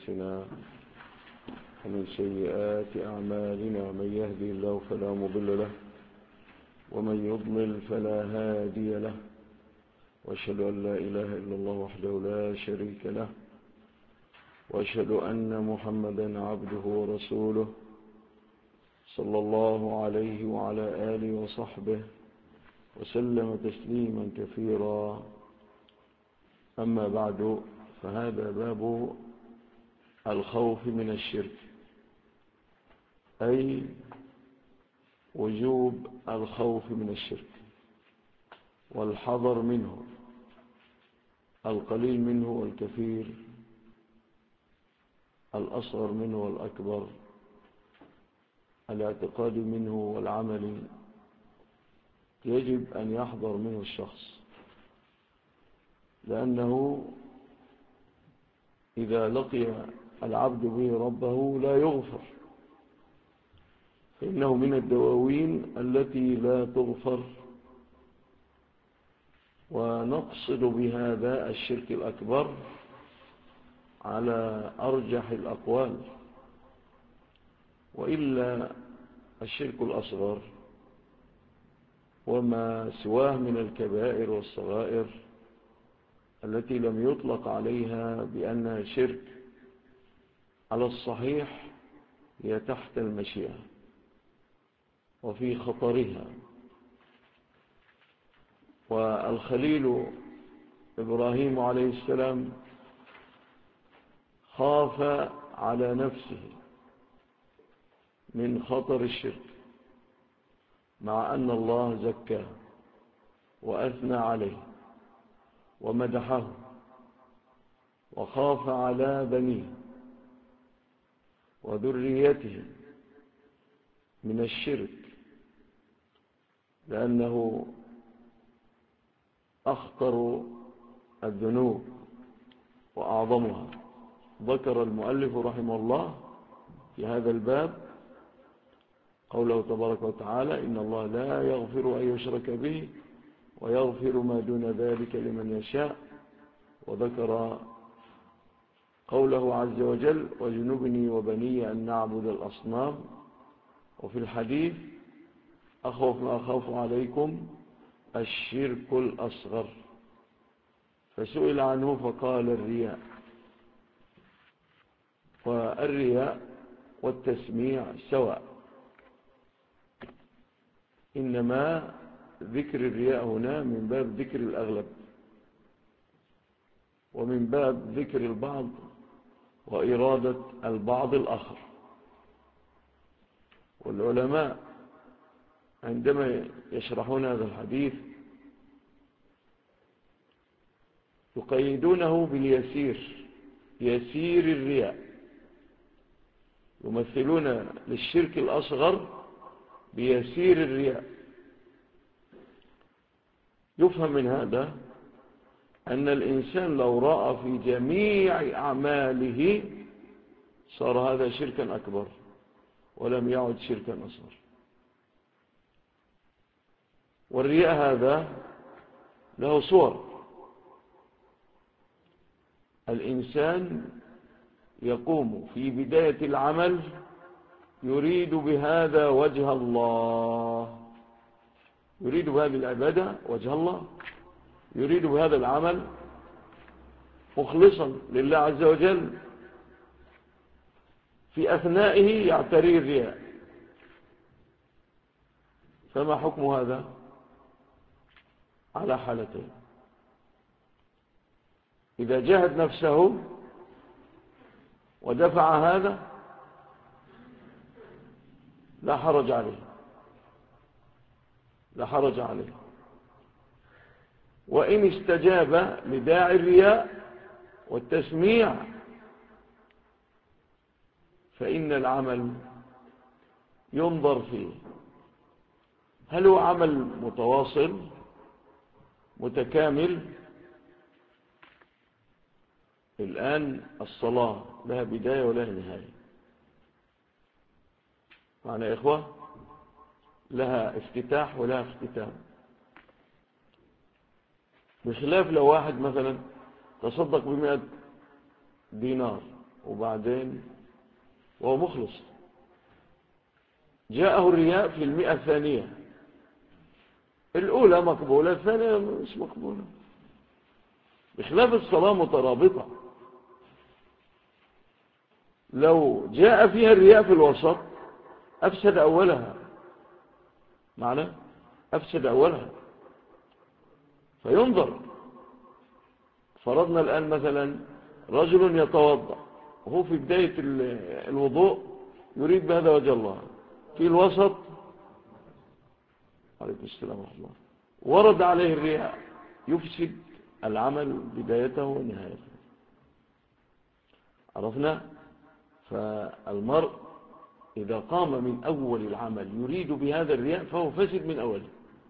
أنفسنا ومن سيئات أعمالنا من يهدي الله فلا مضل له ومن يضلل فلا هادي له وأشهد أن لا إله إلا الله وحده لا شريك له وأشهد أن محمدا عبده ورسوله صلى الله عليه وعلى آله وصحبه وسلم تسليما كثيرا. أما بعد، فهذا باب الخوف من الشرك، أي وجوب الخوف من الشرك والحذر منه، القليل منه والكثير، الأصغر منه والأكبر، الاعتقاد منه والعمل، يجب أن يحذر منه الشخص، لأنه إذا لقي العبد به ربه لا يغفر، فإنه من الدواوين التي لا تغفر. ونقصد بهذا الشرك الأكبر على أرجح الأقوال، وإلا الشرك الأصغر وما سواه من الكبائر والصغائر التي لم يطلق عليها بأنها شرك على الصحيح هي تحت المشيئة وفي خطرها. والخليل إبراهيم عليه السلام خاف على نفسه من خطر الشرك، مع أن الله زكاه وأثنى عليه ومدحه، وخاف على بنيه وذريته من الشرك، لأنه أخطر الذنوب وأعظمها. ذكر المؤلف رحمه الله في هذا الباب قوله تبارك وتعالى: إن الله لا يغفر أن يشرك به ويغفر ما دون ذلك لمن يشاء. وذكر قوله عز وجل: وجنبني وبني أن نعبد الأصنام. وفي الحديث: أخوف ما أخاف عليكم الشرك الأصغر. فسئل عنه فقال: الرياء. والرياء والتسميع سواء، إنما ذكر الرياء هنا من باب ذكر الأغلب، ومن باب ذكر البعض وإرادة البعض الآخر. والعلماء عندما يشرحون هذا الحديث يقيدونه باليسير، يسير الرياء، يمثلون للشرك الأصغر بيسير الرياء. يفهم من هذا أن الإنسان لو رأى في جميع أعماله صار هذا شركا أكبر ولم يعد شركا أصغر. والرياء هذا له صور. الإنسان يقوم في بداية العمل يريد بهذا وجه الله، يريد بهذه العبادة وجه الله، يريد بهذا العمل مخلصا لله عز وجل. في أثنائه يعتري الرياء. فما حكم هذا؟ على حالتين: إذا جاهد نفسه ودفع هذا لا حرج عليه، لا حرج عليه. وإن استجاب لداعي الرياء والتسميع فإن العمل ينظر فيه، هل هو عمل متواصل متكامل؟ الآن الصلاة لها بداية ولها نهاية، معنا يا إخوة، لها افتتاح ولها اختتام. بخلاف لو واحد مثلا تصدق ب100 دينار وبعدين وهو مخلص. جاءه الرياء في 100 الثانية، الأولى مقبولة، الثانية مش مقبولة، بخلاف الصلاة مترابطة. لو جاء فيها الرياء في الوسط أفسد أولها، معنى أفسد أولها. فينظر، فرضنا الآن مثلا رجل يتوضأ وهو في بداية الوضوء يريد بهذا وجه الله، في الوسط عليكم السلام ورحمة الله ورد عليه الرياء، يفسد العمل بدايته ونهايته. عرفنا؟ فالمرء إذا قام من أول العمل يريد بهذا الرياء فهو فسد من أوله.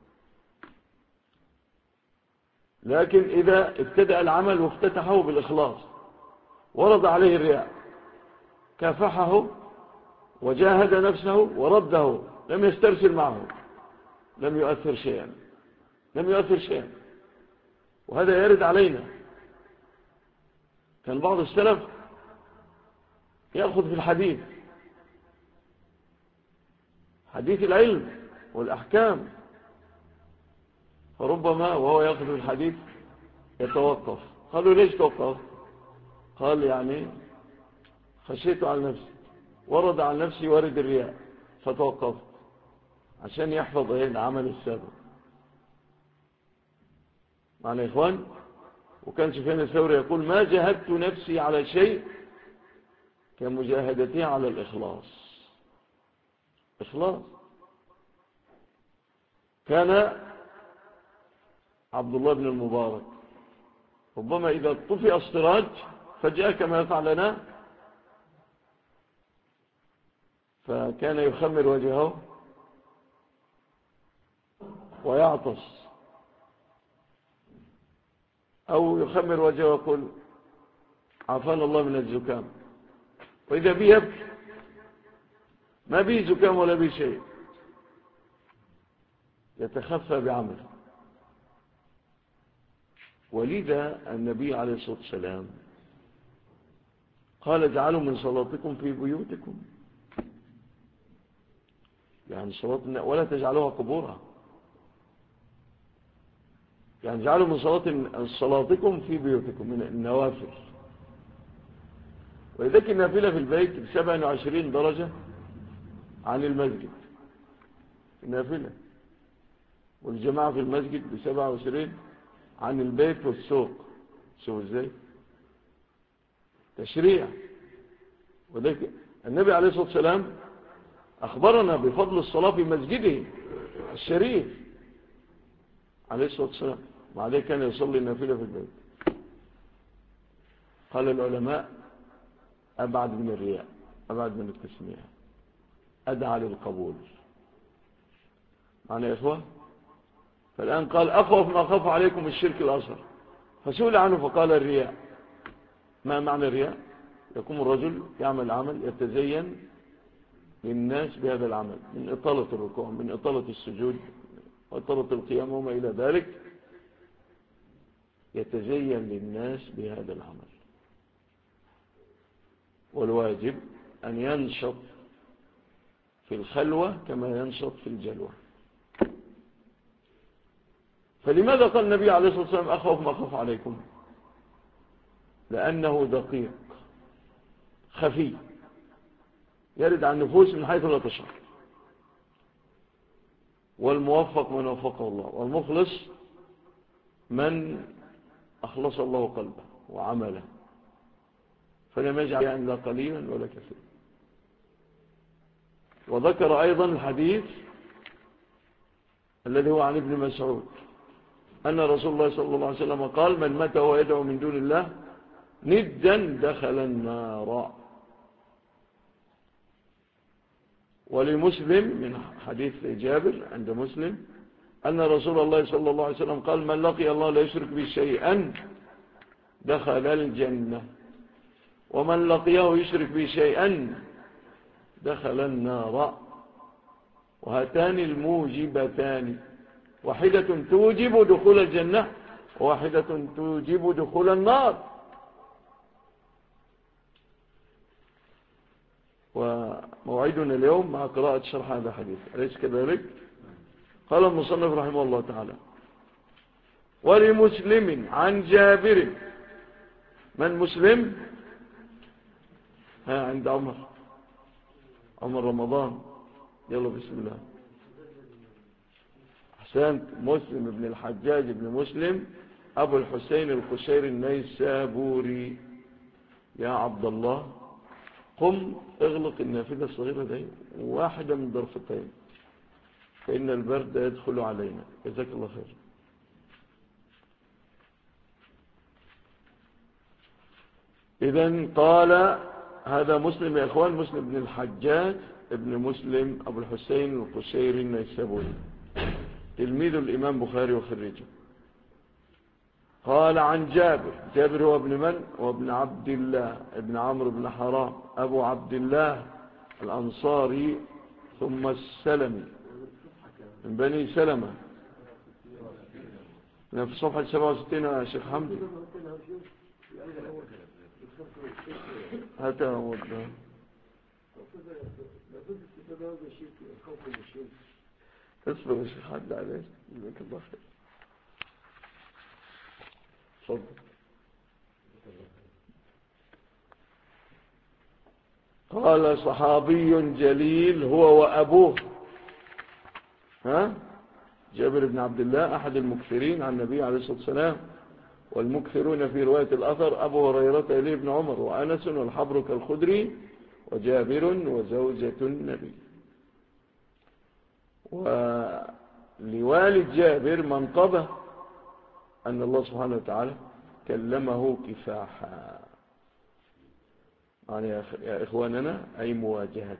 لكن إذا ابتدأ العمل وافتتحه بالإخلاص ورد عليه الرياء، كافحه وجاهد نفسه ورده، لم يسترسل معه، لم يؤثر شيئا، لم يؤثر شيئا. وهذا يرد علينا. كان بعض السلف يأخذ في الحديث، حديث العلم والأحكام، فربما وهو يأخذ في الحديث يتوقف. قالوا ليش توقف؟ قال يعني خشيت على نفسي، ورد على نفسي ورد الرياء فتوقفت عشان يحفظ العمل السابق. معنى يا إخوان؟ وكان سفيان الثوري يقول ما جاهدت نفسي على شيء كمجاهدتي على الإخلاص. إخلاص. كان عبد الله بن المبارك ربما إذا طفئ السراج فجاء كما يفعل لنا، فكان يخمر وجهه ويعطس، أو يخمر وجهه ويقول عافانا الله من الزكام، وإذا بي يبكي، ما بي زكام ولا بي شيء، يتخفى بعمله. ولذا النبي عليه الصلاة والسلام قال اجعلوا من صلاتكم في بيوتكم، يعني صلاة، ولا تجعلوها قبورها، يعني اجعلوا من صلاتكم في بيوتكم من النوافل. وإذا النافلة في البيت 27 درجة عن المسجد النافلة، والجماعة في المسجد 27 عن البيت والسوق. شوف ازاي تشريع. وذلك النبي عليه الصلاة والسلام أخبرنا بفضل الصلاة في مسجده الشريف عليه الصلاة والسلام، وعليه كان يصلي النافلة في البيت. قال العلماء أبعد من الرياء، أبعد من التسمية، أدعى للقبول. معنى يا إخوة؟ فالآن قال أخوف ما أخاف عليكم الشرك الأصغر، فسئل عنه فقال الرياء. ما معنى الرياء؟ يقوم الرجل يعمل عمل يتزين للناس بهذا العمل، من إطالة الركوع، من إطالة السجود، وإطالة القيام وما إلى ذلك، يتزين للناس بهذا العمل. والواجب أن ينشط في الخلوة كما ينشط في الجلوة. فلماذا قال النبي عليه الصلاة والسلام أخوف ما أخاف عليكم؟ لأنه دقيق خفي، يرد عن النفوس من حيث لا تشعر. والموفق من وفقه الله، والمخلص من أخلص الله قلبه وعمله، فلم يجعل يعني لا قليلا ولا كثيرا. وذكر أيضا الحديث الذي هو عن ابن مسعود أن رسول الله صلى الله عليه وسلم قال من مات وهو يدعو من دون الله ندا دخل النار. ولمسلم من حديث جابر عند مسلم أن رسول الله صلى الله عليه وسلم قال من لقي الله لا يشرك به شيئا دخل الجنة، ومن لقيه يشرك به شيئا دخل النار. وهاتان الموجبتان، واحدة توجب دخول الجنة وواحدة توجب دخول النار. وموعدنا اليوم مع قراءة شرح هذا الحديث، أليس كذلك؟ قال المصنف رحمه الله تعالى: ولمسلم عن جابر. من مسلم؟ عند عمر رمضان. يلا بسم الله. أحسنت. مسلم بن الحجاج بن مسلم أبو الحسين القشيري النيسابوري. يا عبد الله قم اغلق النافذة الصغيرة دي واحدة من ضرفتين فإن البرد يدخل علينا. جزاك الله خير. إذن قال هذا مسلم يا إخوان، مسلم بن الحجاج ابن مسلم أبو الحسين القشيري النيسابوري، تلميذ الإمام بخاري وخريجه. قال عن جابر هو ابن من؟ وابن عبد الله ابن عمرو بن حرام أبو عبد الله الأنصاري ثم السلمي من بني سلمة. في صفحة 67 يا شيخ حمدي. هاتها وضع. اصبر يا شيخ حد عليك. جزاك الله خير. صدق. قال صحابي جليل هو وأبوه، جابر بن عبد الله أحد المكثرين عن النبي عليه الصلاة والسلام، والمكثرون في رواية الأثر أبو هريرة إليه ابن عمر وأنس والحبر كالخدري وجابر وزوجة النبي. ولوالد جابر منقبة أن الله سبحانه وتعالى كلمه كفاحا، يعني يا إخواننا أي مواجهة.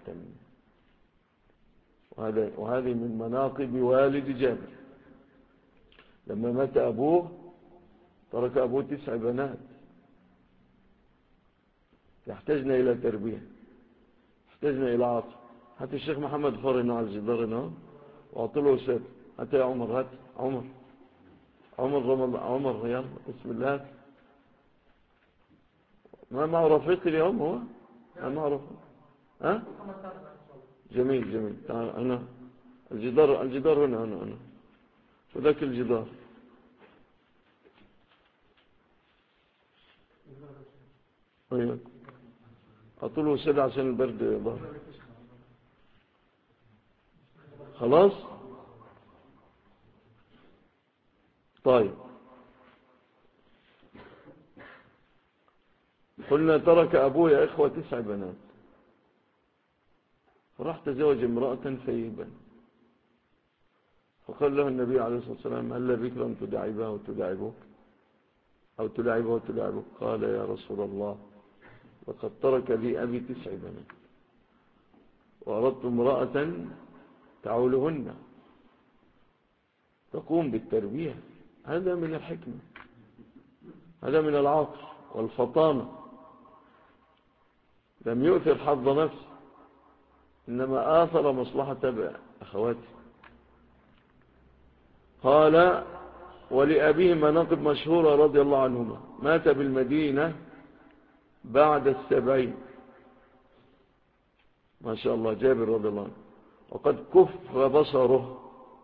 وهذه من مناقب والد جابر. لما مات أبوه ترك أبوه 9 بنات يحتاجنا إلى تربية، يحتاجنا إلى عطف. حتى الشيخ محمد فرنا على الجدار هنا وأعطله سد. حتى يا عمر، هات عمر يلا بسم الله. ما معه رفيق اليوم؟ هو ما معه رفيق. جميل تعال هنا. الجدار هنا وذاك الجدار. ايوه اطلوا سد عشان البرد ظهر. خلاص طيب. قلنا ترك أبوه يا إخوة 9 بنات، فراح تزوج امرأة ثيبا، فقال له النبي عليه الصلاة والسلام: هل بك لم تداعبها وتداعبك أو تلاعبها وتلاعبك؟ قال: يا رسول الله لقد ترك لي أبي 9 بنات وأردت امرأة تعولهن تقوم بالتربية. هذا من الحكمة، هذا من العقل والفطانة. لم يؤثر حظ نفسه، إنما آثر مصلحة أخواته. قال: ولأبيه مناقب مشهورة رضي الله عنهما. مات بالمدينة بعد 70، ما شاء الله، جابر رضي الله عنه، وقد كف بصره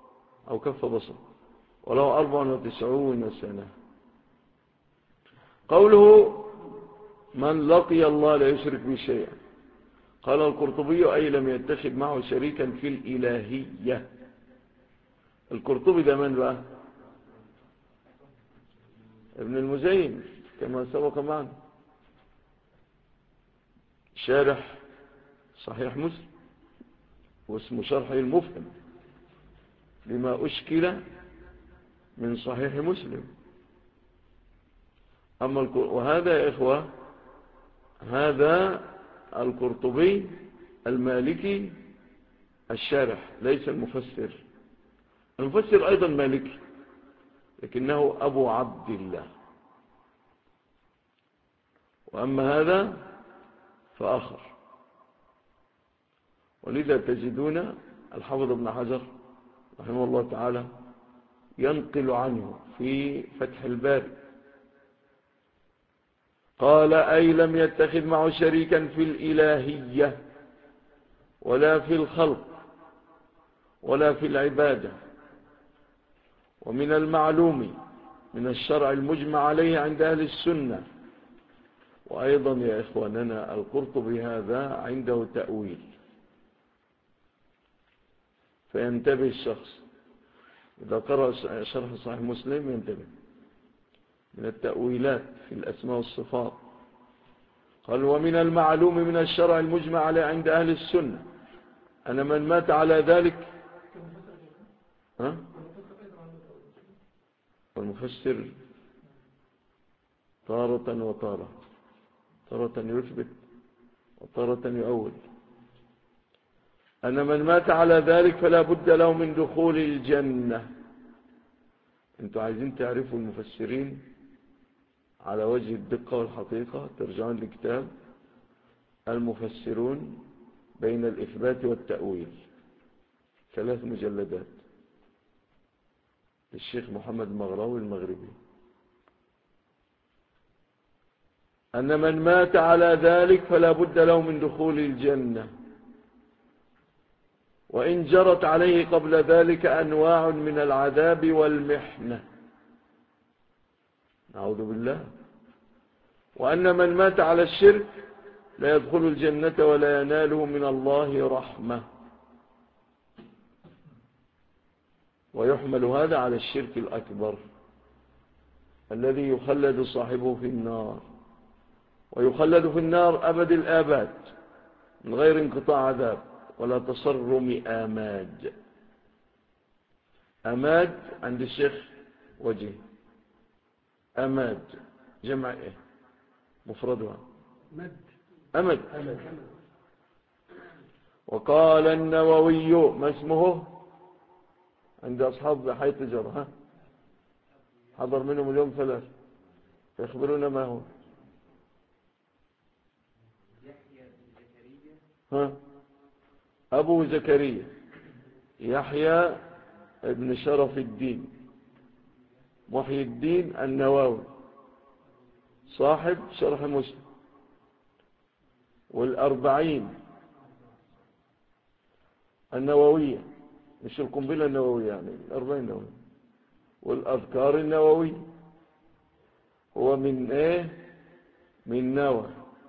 وله 94 سنة. قوله: من لقي الله لا يشرك به شيئا. قال القرطبي: أي لم يتخذ معه شريكا في الإلهية. القرطبي ده من بقى؟ ابن المزين كما سبق معنا، شارح صحيح مسلم، واسمه شرحه المفهم لما أشكل من صحيح مسلم. وهذا يا إخوة، هذا القرطبي المالكي الشارح، ليس المفسر. المفسر أيضا مالكي لكنه أبو عبد الله، وأما هذا فآخر. ولذا تجدون الحافظ ابن حجر رحمه الله تعالى ينقل عنه في فتح الباري قال: أي لم يتخذ معه شريكا في الإلهية. ولا في الخلق ولا في العبادة. ومن المعلوم من الشرع المجمع عليه عند أهل السنة. وأيضا يا إخواننا القرطبي هذا عنده تأويل، فينتبه الشخص إذا قرأ شرح صحيح مسلم ينتبه من التأويلات في الأسماء والصفات. قال ومن المعلوم من الشرع المجمع عليه عند أهل السنة أن من مات على ذلك والمفسر تارة وتارة، تارة يثبت وتارة يؤول، أن من مات على ذلك فلا بد له من دخول الجنة. أنتوا عايزين تعرفوا المفسرين على وجه الدقة والحقيقة، ترجعون لكتاب المفسرون بين الإثبات والتأويل، 3 مجلدات للشيخ محمد المغراوي المغربي. أن من مات على ذلك فلا بد له من دخول الجنة، وإن جرت عليه قبل ذلك أنواع من العذاب والمحنة، نعوذ بالله. وأن من مات على الشرك لا يدخل الجنة ولا يناله من الله رحمة. ويحمل هذا على الشرك الأكبر الذي يخلد صاحبه في النار، ويخلد في النار أبد الآباد من غير انقطاع عذاب ولا تصرم آماد. أماد عند الشيخ وجه، أماد جمع إيه مفردها أمد. وقال النووي ما اسمه عند أصحاب حي تجارة، حضر منهم اليوم 3، فيخبرونا ما هو. أبو زكريا يحيى ابن شرف الدين محي الدين النووي صاحب شرح مسلم والأربعين النووية، مش القنبلة النووية يعني، الأربعين النووية والأذكار النووية. هو من ايه؟ من نوى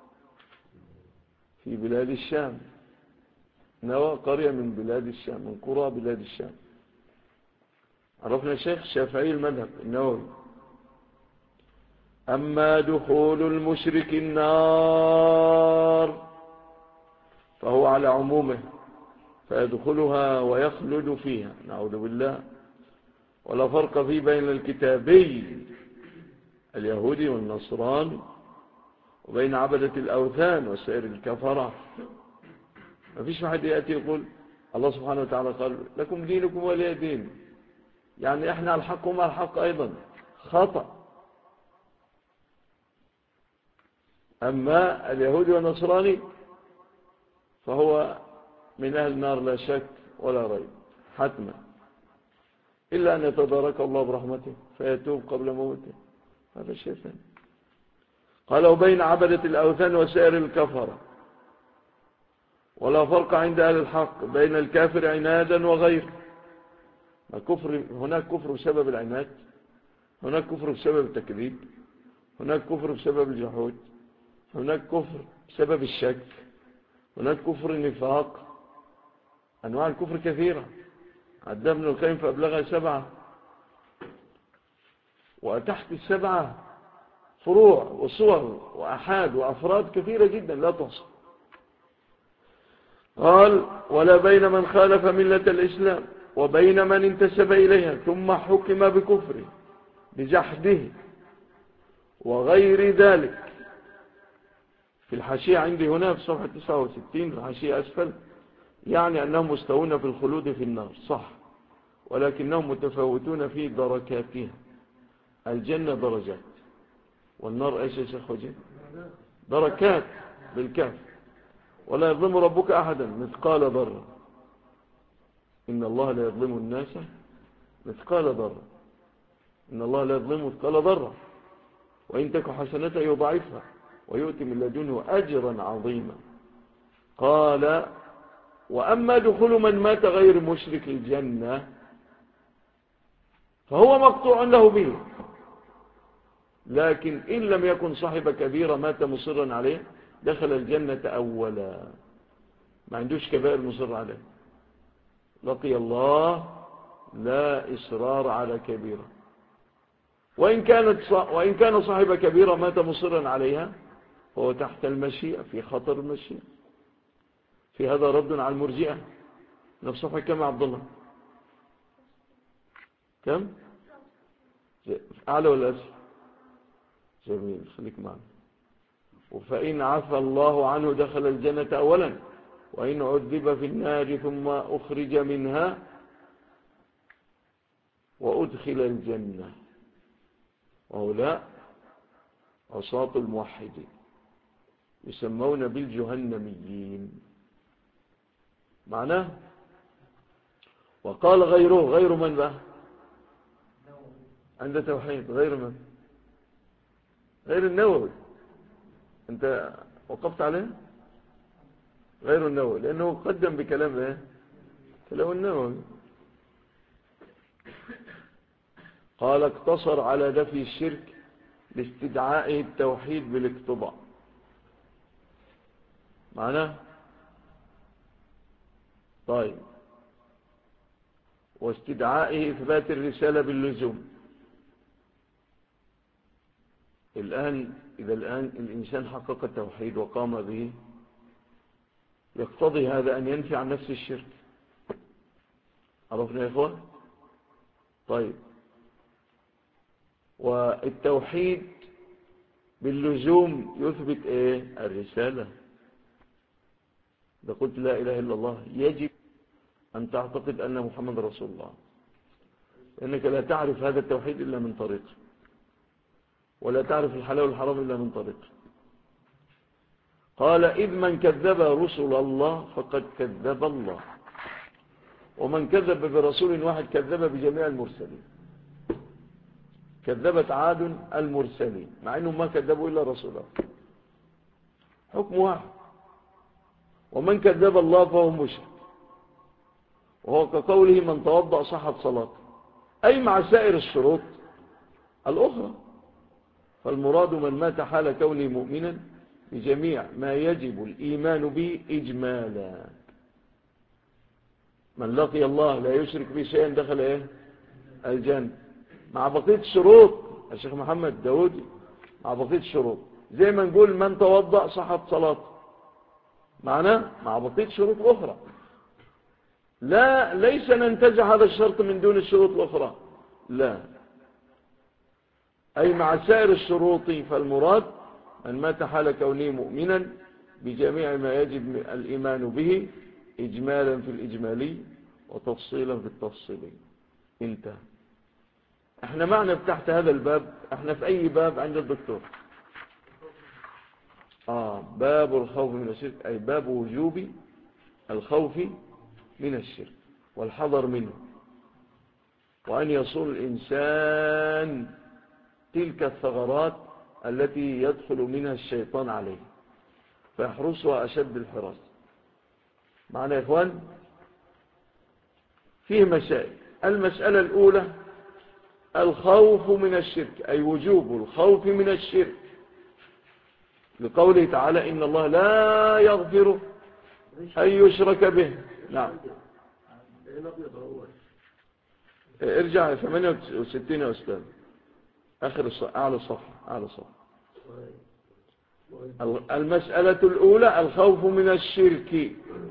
في بلاد الشام. نوى قرية من بلاد الشام، من قرى بلاد الشام. عرفنا الشيخ شافعي المذهب النووي. أما دخول المشرك النار فهو على عمومه، فيدخلها ويخلد فيها، نعوذ بالله. ولا فرق فيه بين الكتابي اليهودي والنصران وبين عبدة الأوثان وسائر الكفرة. ما فيش واحد يأتي يقول الله سبحانه وتعالى قال لكم دينكم ولي دين، يعني احنا على الحق وما الحق أيضا، خطأ. أما اليهودي والنصراني فهو من أهل النار لا شك ولا ريب حتما، إلا أن يتدارك الله برحمته فيتوب قبل موته، هذا شيء ثاني. قال وبين عبدة الأوثان وسائر الكفرة. ولا فرق عند أهل الحق بين الكافر عنادا وغيره. هناك كفر بسبب العناد، هناك كفر بسبب التكذيب، هناك كفر بسبب الجحود، هناك كفر بسبب الشك، هناك كفر النفاق. أنواع الكفر كثيرة، عدى ابن القيم فأبلغها 7، وتحت 7 فروع وصور وأحاد وأفراد كثيرة جدا لا تحصى. قال ولا بين من خالف ملة الإسلام وبين من انتسب إليها ثم حكم بكفره بجحده وغير ذلك. في الحاشية عندي هنا في صفحة 69 في الحاشية أسفل، يعني أنهم مستوون في الخلود في النار صح، ولكنهم متفاوتون في دركاتها. الجنة درجات والنار ايش يا شيخ وجه؟ دركات بالكاف. ولا يظلم ربك أحدا مثقال ذرة، إن الله لا يظلم الناس مثقال ذرة، إن الله لا يظلم مثقال ذرة، وإن تك حسنة يضاعفها ويؤتي من لدنه أجرا عظيما. قال وأما دخول من مات غير مشرك الجنة فهو مقطوع له به، لكن إن لم يكن صاحب كبيرة مات مصرا عليه دخل الجنة أولا، ما عندوش كبائر مصر عليه، لقي الله لا إصرار على كبيرة. وإن كان صاحب كبيرة مات مصرا عليها فهو تحت المشيئة، في خطر المشيئة. في هذا رد على المرجئة. نفسه كم عبد الله؟ كم؟ أعلى ولا أسفل؟ جميل، خليك معنا. فإن عفى الله عنه دخل الجنة أولا، وإن عذب في النار ثم أخرج منها وأدخل الجنة. وهؤلاء عصاة الموحدين يسمون بالجهنميين. معناه وقال غير من بقى عند توحيد؟ غير من؟ غير النووي. انت وقفت عليه؟ غير النووي لأنه قدم بكلام ايه؟ كلام النووي. قال اقتصر على نفي الشرك لاستدعائه التوحيد بالاقتضاء. معناه طيب، واستدعائه إثبات الرسالة باللزوم. إذا الآن الإنسان حقق التوحيد وقام به يقتضي هذا أن ينفي عن نفس الشرك. عرفنا يا إخوة؟ طيب، والتوحيد باللزوم يثبت إيه؟ الرسالة. إذا قلت لا إله إلا الله يجب أن تعتقد أن محمد رسول الله، لأنك لا تعرف هذا التوحيد إلا من طريقه، ولا تعرف الحلال والحرام إلا من طريقه. قال إذ من كذب رسل الله فقد كذب الله، ومن كذب برسول واحد كذب بجميع المرسلين. كذبت عاد المرسلين مع أنهم ما كذبوا إلا رسوله، حكم واحد. ومن كذب الله فهو مشرك، وهو كقوله من توضأ صحت صلاته، أي مع سائر الشروط الأخرى. فالمراد من مات حال كونه مؤمنا بجميع ما يجب الإيمان به إجمالا. من لقي الله لا يشرك به شيئا دخل إيه؟ الجنة، مع بقية الشروط. الشيخ محمد داودي مع بقية الشروط، زي ما نقول من توضأ صحت صلاته، معناه مع بقية شروط أخرى. لا، ليس ننتزع هذا الشرط من دون الشروط الأخرى، لا، أي مع سائر الشروط. فالمراد من مات حال كونه مؤمنا بجميع ما يجب الإيمان به إجمالا في الإجمالي وتفصيلا في التفصيلي. انتهى. احنا معنا تحت هذا الباب، احنا في أي باب عند الدكتور؟ باب الخوف من الشرك، أي باب وجوب الخوف من الشرك والحذر منه، وأن يصون الإنسان تلك الثغرات التي يدخل منها الشيطان عليه فيحرسها أشد الحراس. معنا يا إخوان؟ فيه مسائل. المسألة الأولى الخوف من الشرك، أي وجوب الخوف من الشرك، لقوله تعالى إن الله لا يغفر أن يشرك به. نعم، ارجع 68 يا أستاذ، آخر أعلى صفحة. المسألة الأولى الخوف من الشرك،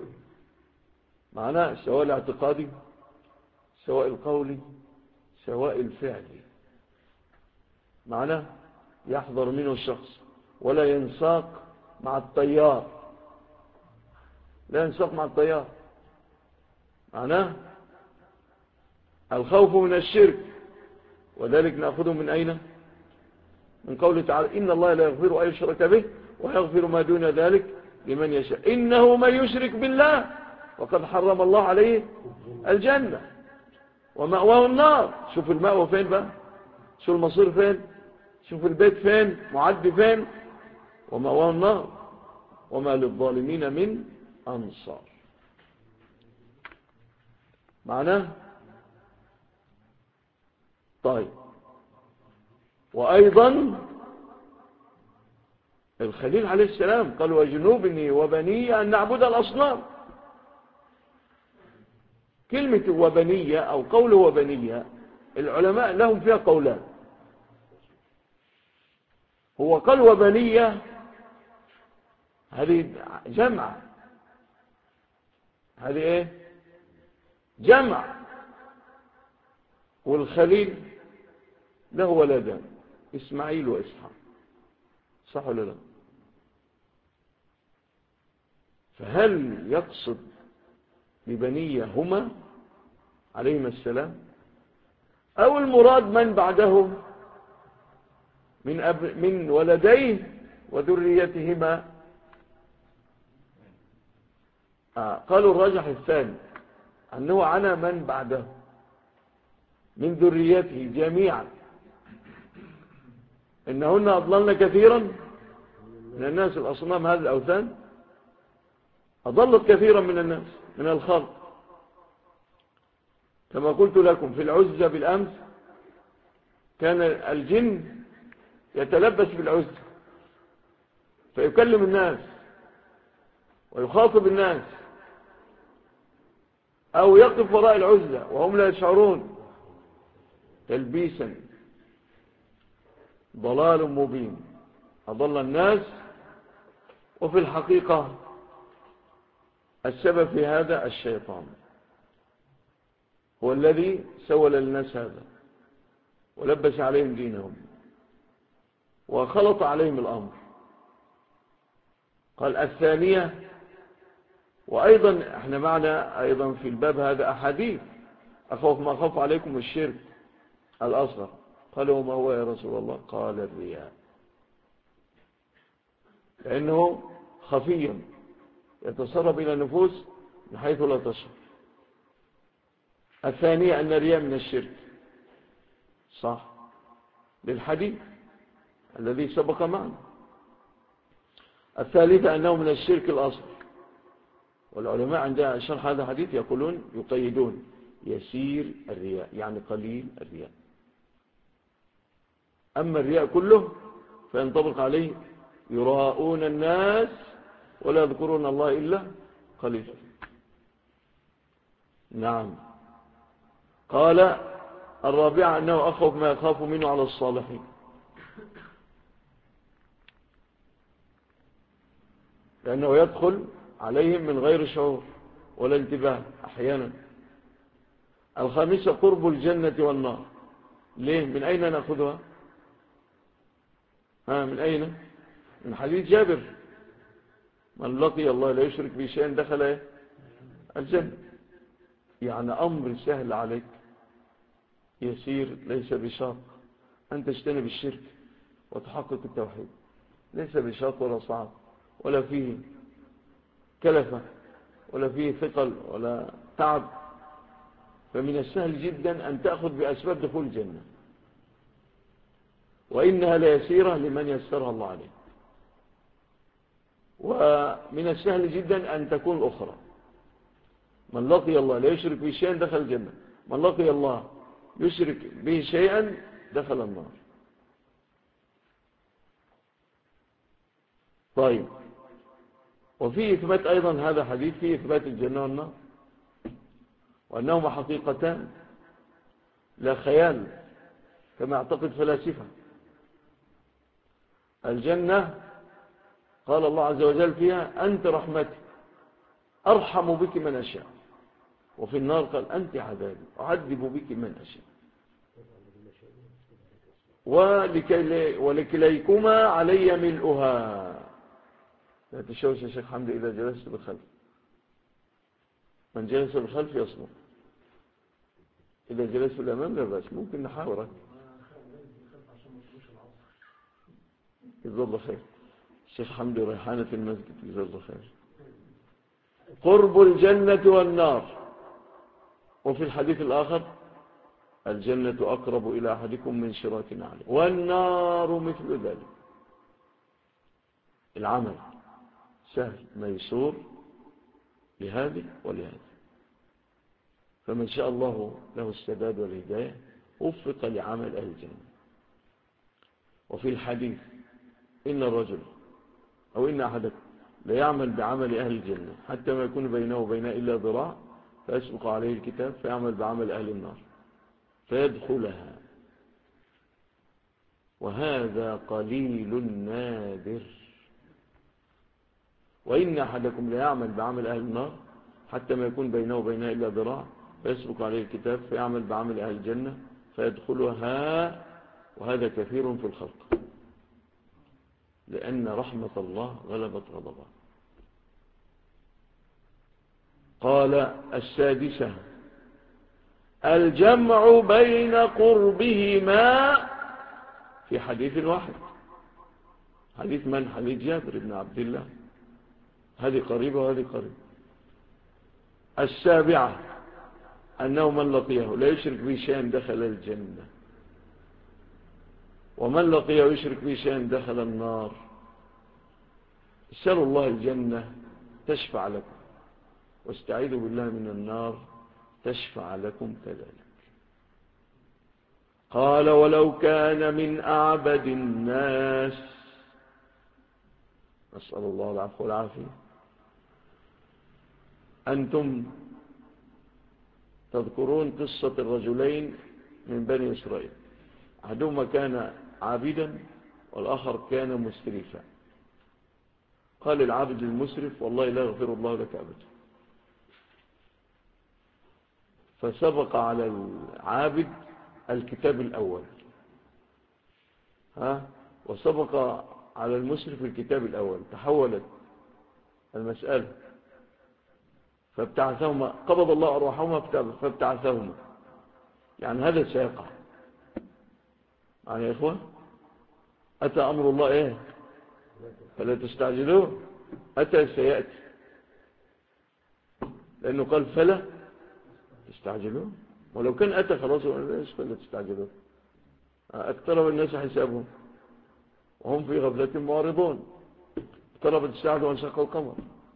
معناه سواء الاعتقادي سواء القولي سواء الفعلي. معناه يحذر منه الشخص ولا ينساق مع التيار، لا ينساق مع التيار. معناه الخوف من الشرك، وذلك نأخذه من أين؟ من قوله تعالى إن الله لا يغفر أن يشرك به ويغفر ما دون ذلك لمن يشاء، إنه من يشرك بالله وقد حرم الله عليه الجنة ومأواه النار. شوف المأوى فين بقى، شوف المصير فين، شوف البيت فين، معد فين، ومأواه النار وما للظالمين من أنصار. معناه طيب. وأيضا الخليل عليه السلام قال وجنوبني وبني أن نعبد الأصنام. كلمة وبنية أو قوله وبنية العلماء لهم فيها قولان. هو قال وبنية هذه جمع، هذه ايه؟ جمع. والخليل له ولدان إسماعيل وإسحاق، صح ولا لا؟ فهل يقصد ببنية هما عليهما السلام، أو المراد من بعده من ولديه وذريتهما؟ قالوا الراجح الثاني، أنه عنا من بعده من ذريته جميعا، إنهن أضللن كثيرا من الناس. الأصنام هذه الأوثان أضلت كثيرا من الناس من الخلق، كما قلت لكم في العزة بالأمس كان الجن يتلبس بالعزة فيكلم الناس ويخاطب الناس، أو يقف وراء العزة وهم لا يشعرون، تلبيسا. ضلال مبين أضل الناس. وفي الحقيقة السبب في هذا الشيطان هو الذي سول للناس هذا ولبس عليهم دينهم وخلط عليهم الأمر. قال الثانية، وأيضا احنا معنا أيضا في الباب هذا أحاديث أخوف ما أخوف عليكم الشرك الأصغر. قالوا وما هو يا رسول الله؟ قال الرياء، لأنه خفيا يتسرب إلى النفوس من حيث لا تشعر. الثانية أن الرياء من الشرك، صح، للحديث الذي سبق معنا. الثالثة أنه من الشرك الأصغر، والعلماء عند شرح هذا الحديث يقولون يقيدون يسير الرياء، يعني قليل الرياء. أما الرياء كله فينطبق عليه يراءون الناس ولا يذكرون الله إلا قليلا. نعم. قال الرابعة أنه أخوف ما يخاف منه على الصالحين، لأنه يدخل عليهم من غير شعور ولا انتباه أحيانا. الخامسة قرب الجنة والنار. ليه؟ من أين نأخذها؟ من أين؟ من حديث جابر من لقي الله لا يشرك به شيئا دخل الجنة. يعني أمر سهل عليك يسير، ليس بشاق أن تجتنب الشرك وتحقق التوحيد، ليس بشاق ولا صعب ولا فيه كلفة ولا فيه ثقل ولا تعب. فمن السهل جدا أن تأخذ بأسباب دخول الجنة، وإنها ليسيرة لمن يسرها الله عليه. ومن السهل جدا أن تكون الأخرى، من لقي الله لا يشرك به شيئا دخل الجنة، من لقي الله يشرك به شيئا دخل النار. طيب، وفي إثبات أيضا هذا حديث فيه إثبات الجنة والنار، وأنهما حقيقتان لا خيال كما اعتقد فلاسفة. الجنة قال الله عز وجل فيها أنت رحمتي أرحم بك من أشاء، وفي النار قال أنت عذابي أعذب بك من أشاء. ولكليكما علي ملؤها. لا تشوش يا شيخ حمد إذا جلست بالخلف، من جلس بالخلف يصنع، إذا جلست بالأمام لا بأس، ممكن نحاورك. جزا الله خير. الشيخ حمد ريحانة المسجد، جزا الله خير. قرب الجنة والنار. وفي الحديث الآخر الجنة أقرب إلى أحدكم من شراك نعله، والنار مثل ذلك. العمل سهل ميسور لهذه ولهذه. فمن شاء الله له السداد والهداية وفق لعمل أهل الجنة. وفي الحديث إن الرجل أو إن أحدكم لا يعمل بعمل أهل الجنة حتى ما يكون بينه وبينها إلا ذراع فيسبق عليه الكتاب فيعمل بعمل أهل النار فيدخلها، وهذا قليل نادر. وإن أحدكم لا يعمل بعمل أهل النار حتى ما يكون بينه وبينها إلا ذراع فيسبق عليه الكتاب فيعمل بعمل أهل الجنة فيدخلها، وهذا كثير في الخلق، لأن رحمة الله غلبت غضبه. قال السادسة الجمع بين قربهما في حديث واحد. حديث من؟ حديث جابر بن عبد الله، هذه قريبة وهذه قريبة. السابعة أنه من لقيه لا يشرك به شيئا دخل الجنة، ومن لقيه يشرك به شيئا دخل النار. اسألوا الله الجنة تشفع لكم، واستعيذوا بالله من النار تشفع لكم كذلك. قال ولو كان من أعبد الناس، نسأل الله العفو والعافية. أنتم تذكرون قصة الرجلين من بني إسرائيل، أحدهما كان عابدا والآخر كان مسرفا. قال العابد للمسرف والله لا يغفر الله لك أبدا، فسبق على العابد الكتاب الأول، وسبق على المسرف الكتاب الأول، تحولت المسألة فابتعثهما، قبض الله أرواحهما فابتعثهما. يعني هذا سيقع يعني يا إخوة، أتى أمر الله إيه فلا تستعجلوه، أتى سيأتي، لأنه قال فلا تستعجلوه، ولو كان أتى خلاص فلا تستعجلوه. اقترب الناس حسابهم وهم في غفلة معرضون، اقتربت الساعة وانشق القمر.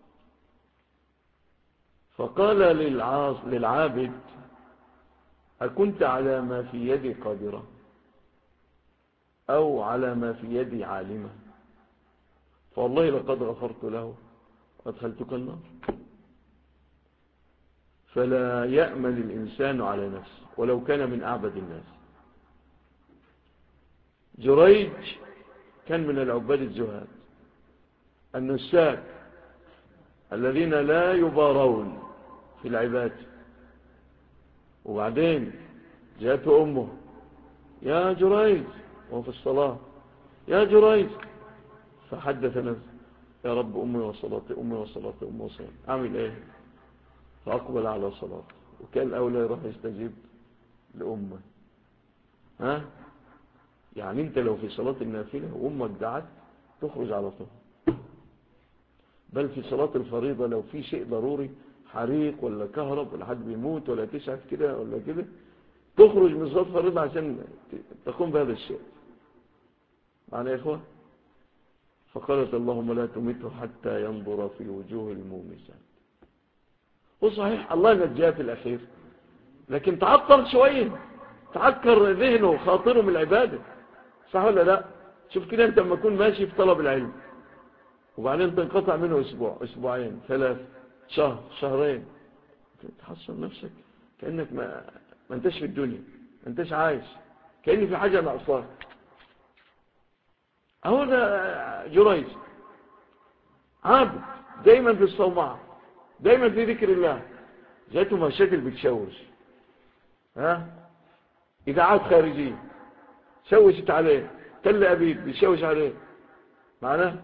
فقال للعابد أكنت على ما في يدي قادرة أو على ما في يدي عالمة؟ فوالله لقد غفرت له وادخلتك النار. فلا يأمن الإنسان على نفسه ولو كان من أعبد الناس. جريج كان من العباد الزهاد النساك الذين لا يبارون في العباد. وبعدين جاءته أمه يا جريج وهو في الصلاة، يا جريج، فحدث نفسه يا رب أمي وصلاتي أمي وصلاتي أمي وصلاتي، أعمل إيه؟ فأقبل على صلاته، وكان أولى يروح يستجيب لأمه. يعني أنت لو في صلاة النافلة وأمك دعت تخرج على طول، بل في صلاة الفريضة لو في شيء ضروري حريق ولا كهرب ولا حد بيموت ولا تسعف كده ولا كده تخرج من صلاة الفريضة عشان تقوم بهذا الشيء. معنى يا إخوة؟ فقالت اللهم لا تمته حتى ينظر في وجوه المومسات. وصحيح الله نجاه في الأخير، لكن تعطر شوية، تعكر ذهنه وخاطره من العبادة، صح ولا لا؟ شوف كده أنت لما تكون ماشي في طلب العلم وبعدين تنقطع منه أسبوع أسبوعين 3 شهر شهرين، تحصل نفسك كأنك ما انتش في الدنيا، ما انتش عايش، كأن في حاجة ناقصاك. اهو ده جريج عابد دايما في الصومعة، دايما في ذكر الله، جاته مشاكل بتشوش، إذاعات خارجية شوشت عليه، تل أبيب بيشوش عليه. معناه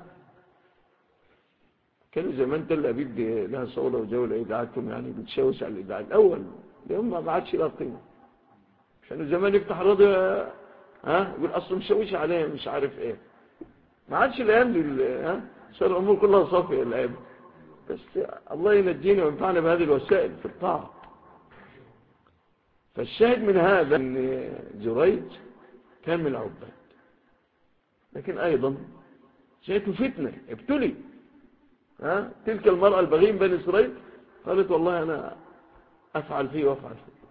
كان زمان تل أبيب دي لها صولة وجولة إذاعاتهم، يعني بتشوش على الإذاعة الأول اليوم ما عادش لها قيمة. كانوا زمان يفتح راديو يقول أصلا مشوش عليه مش عارف إيه، ما عادش الأيام دي صار الأمور كلها صافية الأيام. بس الله ينجينا وينفعنا بهذه الوسائل في الطاعة. فالشاهد من هذا أن جريج كان من العباد، لكن أيضا جاءته فتنة، ابتلي. تلك المرأة البغية من بني إسرائيل قالت والله أنا أفعل فيه وأفعل فيه.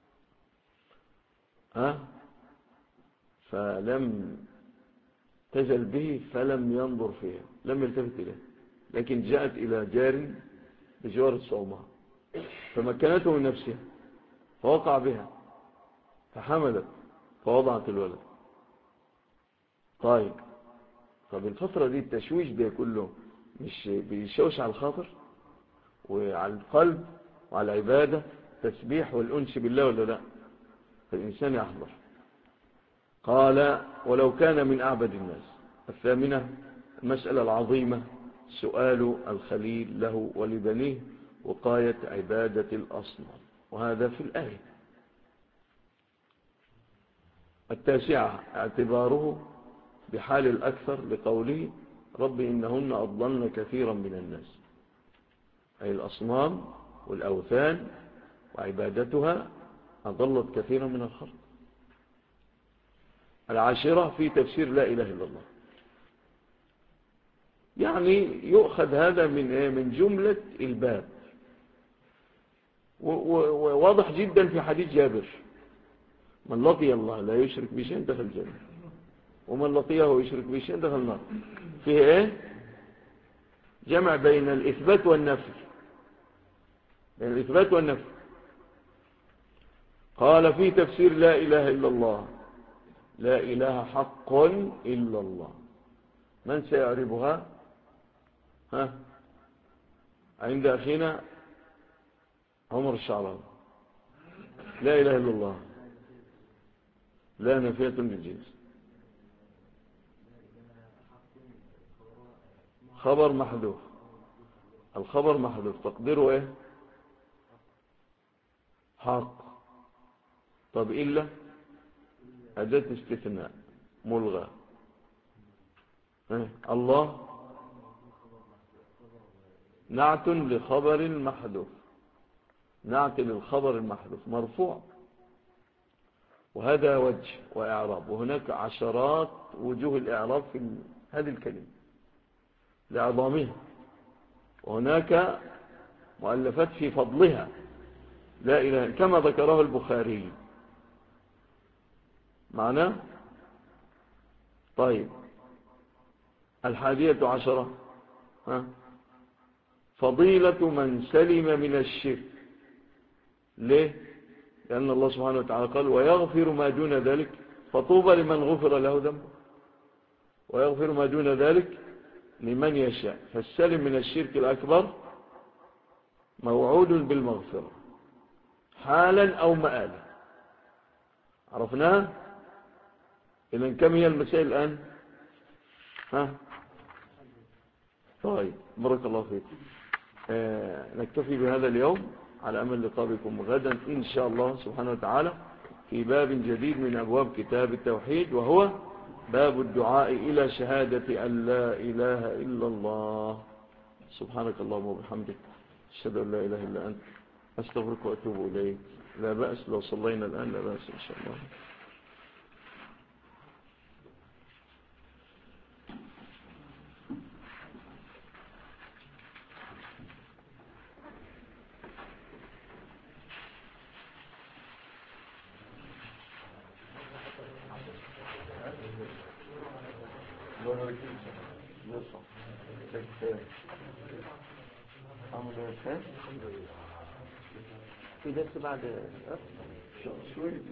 فلم تزل به فلم ينظر فيها، لم يلتفت إليه، لكن جاءت إلى جار بجوار الصومعة فمكنته من نفسها فوقع بها فحملت فوضعت الولد. طيب الفترة دي التشويش ده كله مش بيشوش على الخاطر وعلى القلب وعلى العبادة تسبيح والأنس بالله ولا لا؟ فالإنسان يحضر. قال ولو كان من أعبد الناس. الثامنة المسألة العظيمة سؤال الخليل له ولبنيه وقاية عبادة الأصنام، وهذا في الآية. التاسعة اعتباره بحال الأكثر لقوله رب إنهن أضللن كثيرا من الناس، أي الأصنام والأوثان وعبادتها أضلت كثيرا من الخلق. العاشرة في تفسير لا إله إلا الله، يعني يؤخذ هذا من جملة الباب، وواضح جدا في حديث جابر من لقي الله لا يشرك بشيء دخل الجنة ومن لقيه ويشرك بشيء دخل النار. فيه ايه؟ جمع بين الإثبات والنفي، بين الإثبات والنفي. قال في تفسير لا إله إلا الله لا إله حق إلا الله. من سيعربها؟ عند أخينا عمر الشعراوي. لا إله إلا الله لا نفية للجنس، خبر محذوف، الخبر محذوف تقديره ايه؟ حق. طب إلا أداة استثناء ملغى. الله نعت لخبر محذوف، نعت للخبر المحذوف مرفوع، وهذا وجه وإعراب. وهناك عشرات وجوه الإعراب في هذه الكلمة لعظامها، وهناك مؤلفات في فضلها لا إله كما ذكره البخاري معناه. طيب 11 فضيلة من سلم من الشرك. ليه؟ لأن الله سبحانه وتعالى قال ويغفر ما دون ذلك، فطوبى لمن غفر له ذنبه، ويغفر ما دون ذلك لمن يشاء. فالسلم من الشرك الأكبر موعود بالمغفرة حالا أو مآلا. عرفناها؟ إذن كم هي المسائل الآن؟ طيب بارك الله فيك. نكتفي بهذا اليوم على أمل لقاء بكم غدا إن شاء الله سبحانه وتعالى في باب جديد من أبواب كتاب التوحيد، وهو باب الدعاء إلى شهادة أن لا إله إلا الله. سبحانك اللهم وبحمدك أشهد أن لا إله إلا أنت أستغفرك وأتوب إليك. لا بأس لو صلينا الآن، لا بأس إن شاء الله. في درس بعد شوي